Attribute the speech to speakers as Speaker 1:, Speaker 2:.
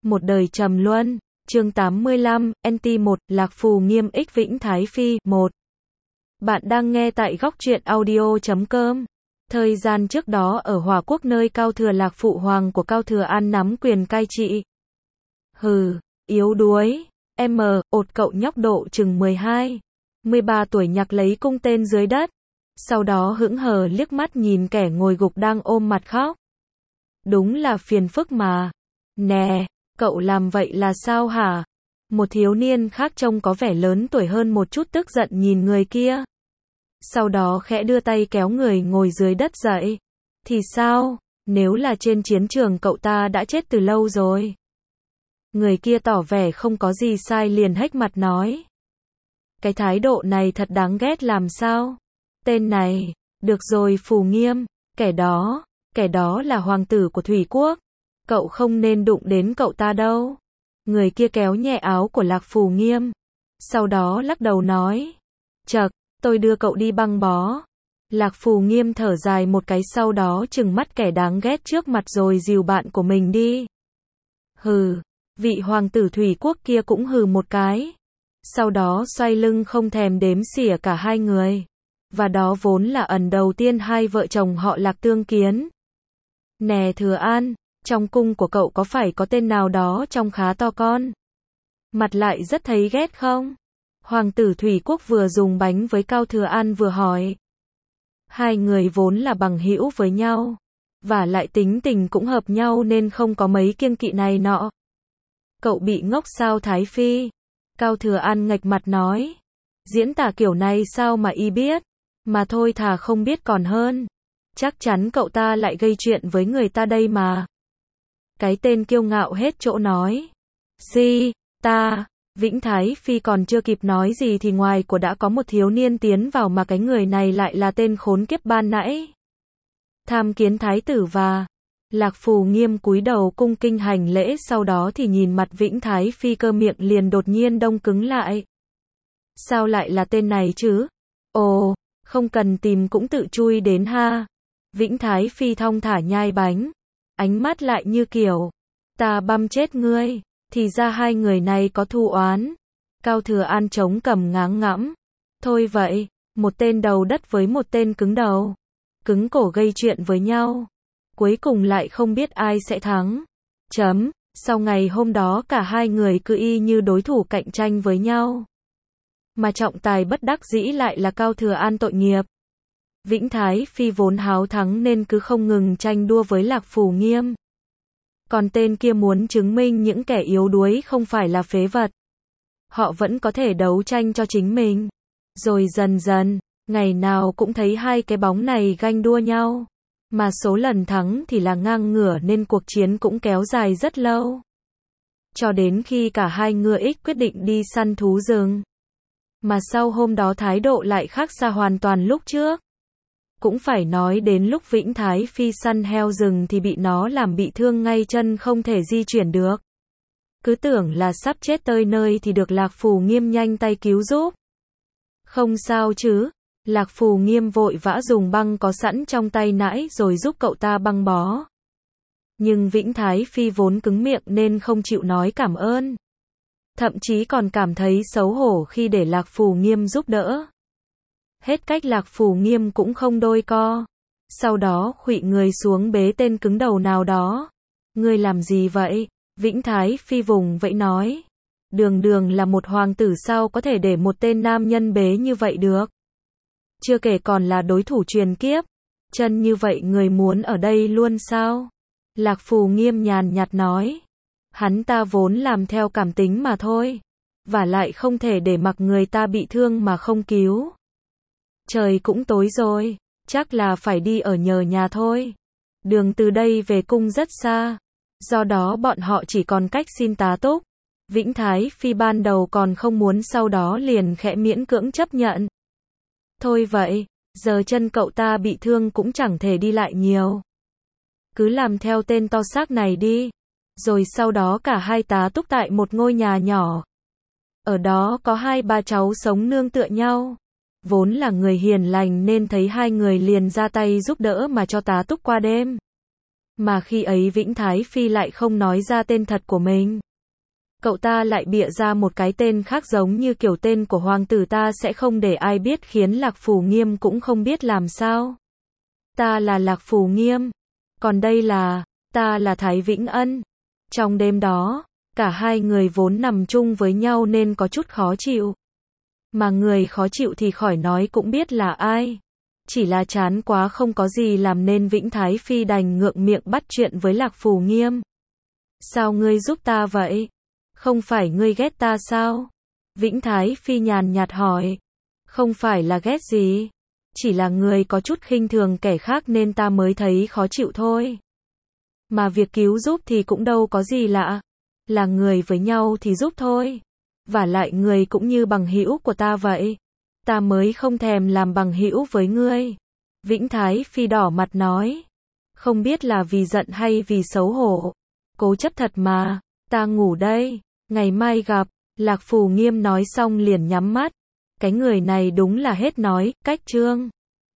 Speaker 1: một đời trầm luân. Chương 85, NT1, Lạc Phù Nghiêm X Vĩnh Thái Phi, 1. Bạn đang nghe tại góc truyện audio.com. Thời gian trước đó ở Hòa Quốc nơi Cao Thừa Lạc phụ hoàng của Cao Thừa An nắm quyền cai trị. Hừ, yếu đuối. Ột cậu nhóc độ chừng 12, 13 tuổi nhặt lấy cung tên dưới đất. Sau đó hững hờ liếc mắt nhìn kẻ ngồi gục đang ôm mặt khóc. Đúng là phiền phức mà. Nè, cậu làm vậy là sao hả? Một thiếu niên khác trông có vẻ lớn tuổi hơn một chút tức giận nhìn người kia. Sau đó khẽ đưa tay kéo người ngồi dưới đất dậy. Thì sao? Nếu là trên chiến trường cậu ta đã chết từ lâu rồi. Người kia tỏ vẻ không có gì sai liền hếch mặt nói. Cái thái độ này thật đáng ghét làm sao? Tên này, được rồi Phù Nghiêm, kẻ đó là hoàng tử của Thủy Quốc. Cậu không nên đụng đến cậu ta đâu. Người kia kéo nhẹ áo của Lạc Phù Nghiêm. Sau đó lắc đầu nói. Chậc, tôi đưa cậu đi băng bó. Lạc Phù Nghiêm thở dài một cái sau đó trừng mắt kẻ đáng ghét trước mặt rồi dìu bạn của mình đi. Hừ, vị hoàng tử Thủy Quốc kia cũng hừ một cái. Sau đó xoay lưng không thèm đếm xỉa cả hai người. Và đó vốn là ẩn đầu tiên hai vợ chồng họ Lạc tương kiến. Nè Thừa An, trong cung của cậu có phải có tên nào đó trông khá to con? Mặt lại rất thấy ghét không? Hoàng tử Thủy Quốc vừa dùng bánh với Cao Thừa An vừa hỏi. Hai người vốn là bằng hữu với nhau. Và lại tính tình cũng hợp nhau nên không có mấy kiêng kỵ này nọ. Cậu bị ngốc sao Thái Phi? Cao Thừa An nghệch mặt nói. Diễn tả kiểu này sao mà y biết? Mà thôi thà không biết còn hơn. Chắc chắn cậu ta lại gây chuyện với người ta đây mà. Cái tên kiêu ngạo hết chỗ nói. Vĩnh Thái Phi còn chưa kịp nói gì thì ngoài của đã có một thiếu niên tiến vào mà cái người này lại là tên khốn kiếp ban nãy. Tham kiến thái tử và Lạc Phù Nghiêm cúi đầu cung kinh hành lễ sau đó thì nhìn mặt Vĩnh Thái Phi cơ miệng liền đột nhiên đông cứng lại. Sao lại là tên này chứ? Ồ, không cần tìm cũng tự chui đến ha. Vĩnh Thái Phi thong thả nhai bánh. Ánh mắt lại như kiểu. Ta băm chết ngươi. Thì ra hai người này có thù oán. Cao Thừa An chống cằm ngáng ngẫm. Thôi vậy, một tên đầu đất với một tên cứng đầu. Cứng cổ gây chuyện với nhau. Cuối cùng lại không biết ai sẽ thắng. Sau ngày hôm đó cả hai người cứ y như đối thủ cạnh tranh với nhau. Mà trọng tài bất đắc dĩ lại là Cao Thừa An tội nghiệp. Vĩnh Thái Phi vốn háo thắng nên cứ không ngừng tranh đua với Lạc Phù Nghiêm. Còn tên kia muốn chứng minh những kẻ yếu đuối không phải là phế vật. Họ vẫn có thể đấu tranh cho chính mình. Rồi dần dần, ngày nào cũng thấy hai cái bóng này ganh đua nhau. Mà số lần thắng thì là ngang ngửa nên cuộc chiến cũng kéo dài rất lâu. Cho đến khi cả hai ngựa ích quyết định đi săn thú rừng. Mà sau hôm đó thái độ lại khác xa hoàn toàn lúc trước. Cũng phải nói đến lúc Vĩnh Thái Phi săn heo rừng thì bị nó làm bị thương ngay chân không thể di chuyển được. Cứ tưởng là sắp chết tơi nơi thì được Lạc Phù Nghiêm nhanh tay cứu giúp. Không sao chứ? Lạc Phù Nghiêm vội vã dùng băng có sẵn trong tay nãy rồi giúp cậu ta băng bó. Nhưng Vĩnh Thái Phi vốn cứng miệng nên không chịu nói cảm ơn. Thậm chí còn cảm thấy xấu hổ khi để Lạc Phù Nghiêm giúp đỡ. Hết cách Lạc Phù Nghiêm cũng không đôi co. Sau đó khuỵu người xuống bế tên cứng đầu nào đó. Ngươi làm gì vậy? Vĩnh Thái Phi vùng vẫy nói. Đường là một hoàng tử sao có thể để một tên nam nhân bế như vậy được? Chưa kể còn là đối thủ truyền kiếp. Chân như vậy người muốn ở đây luôn sao? Lạc Phù Nghiêm nhàn nhạt nói. Hắn ta vốn làm theo cảm tính mà thôi. Và lại không thể để mặc người ta bị thương mà không cứu. Trời cũng tối rồi, chắc là phải đi ở nhờ nhà thôi. Đường từ đây về cung rất xa. Do đó bọn họ chỉ còn cách xin tá túc. Vĩnh Thái Phi ban đầu còn không muốn sau đó liền khẽ miễn cưỡng chấp nhận. Thôi vậy, giờ chân cậu ta bị thương cũng chẳng thể đi lại nhiều. Cứ làm theo tên to xác này đi. Rồi sau đó cả hai tá túc tại một ngôi nhà nhỏ. Ở đó có hai ba cháu sống nương tựa nhau. Vốn là người hiền lành nên thấy hai người liền ra tay giúp đỡ mà cho tá túc qua đêm. Mà khi ấy Vĩnh Thái Phi lại không nói ra tên thật của mình. Cậu ta lại bịa ra một cái tên khác giống như kiểu tên của hoàng tử ta sẽ không để ai biết, khiến Lạc Phù Nghiêm cũng không biết làm sao. Ta là Lạc Phù Nghiêm, còn đây là, ta là Thái Vĩnh Ân. Trong đêm đó, cả hai người vốn nằm chung với nhau nên có chút khó chịu. Mà người khó chịu thì khỏi nói cũng biết là ai. Chỉ là chán quá không có gì làm nên Vĩnh Thái Phi đành ngượng miệng bắt chuyện với Lạc Phù Nghiêm. Sao ngươi giúp ta vậy? Không phải ngươi ghét ta sao? Vĩnh Thái Phi nhàn nhạt hỏi. Không phải là ghét gì. Chỉ là người có chút khinh thường kẻ khác nên ta mới thấy khó chịu thôi. Mà việc cứu giúp thì cũng đâu có gì lạ. Là người với nhau thì giúp thôi. Vả lại người cũng như bằng hữu của ta vậy. Ta mới không thèm làm bằng hữu với ngươi. Vĩnh Thái Phi đỏ mặt nói. Không biết là vì giận hay vì xấu hổ. Cố chấp thật mà. Ta ngủ đây. Ngày mai gặp. Lạc Phù Nghiêm nói xong liền nhắm mắt. Cái người này đúng là hết nói, cách trương.